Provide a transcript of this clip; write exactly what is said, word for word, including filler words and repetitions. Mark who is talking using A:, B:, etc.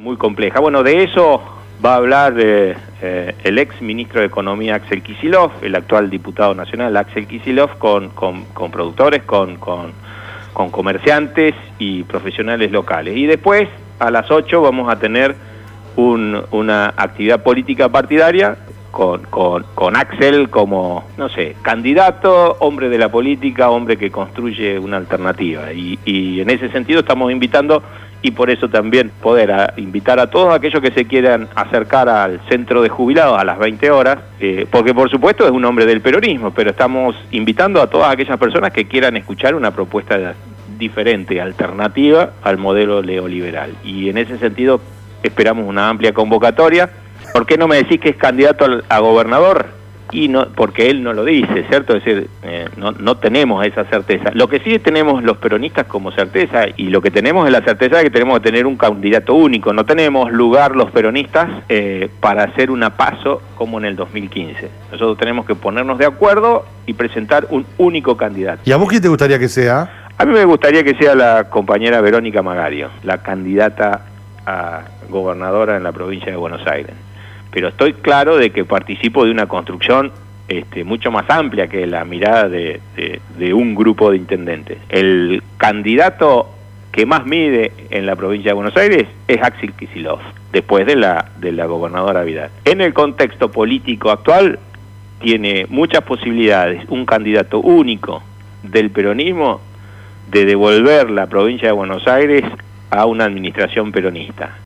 A: muy compleja. Bueno, de eso va a hablar eh, eh, el ex ministro de Economía Axel Kicillof, el actual diputado nacional Axel Kicillof, con, con, con productores, con, con, con comerciantes y profesionales locales. Y después, a las ocho, vamos a tener un, una actividad política partidaria con, con, con Axel como, no sé, candidato, hombre de la política, hombre que construye una alternativa. Y, y en ese sentido estamos invitando, y por eso también poder a, invitar a todos aquellos que se quieran acercar al centro de jubilados a las veinte horas, eh, porque por supuesto es un hombre del peronismo, pero estamos invitando a todas aquellas personas que quieran escuchar una propuesta de, diferente, alternativa al modelo neoliberal. Y en ese sentido esperamos una amplia convocatoria. ¿Por qué no me decís que es candidato a gobernador? Y no, porque él no lo dice, ¿cierto? Es decir, eh, no, no tenemos esa certeza. Lo que sí tenemos los peronistas como certeza, y lo que tenemos es la certeza de que tenemos que tener un candidato único. No tenemos lugar los peronistas eh, para hacer una paso como en el dos mil quince. Nosotros tenemos que ponernos de acuerdo y presentar un único candidato.
B: ¿Y a vos quién te gustaría que sea?
A: A mí me gustaría que sea la compañera Verónica Magario, la candidata a gobernadora en la provincia de Buenos Aires. Pero estoy claro de que participo de una construcción este, mucho más amplia que la mirada de, de, de un grupo de intendentes. El candidato que más mide en la provincia de Buenos Aires es Axel Kicillof, después de la, de la gobernadora Vidal. En el contexto político actual tiene muchas posibilidades un candidato único del peronismo de devolver la provincia de Buenos Aires a una administración peronista.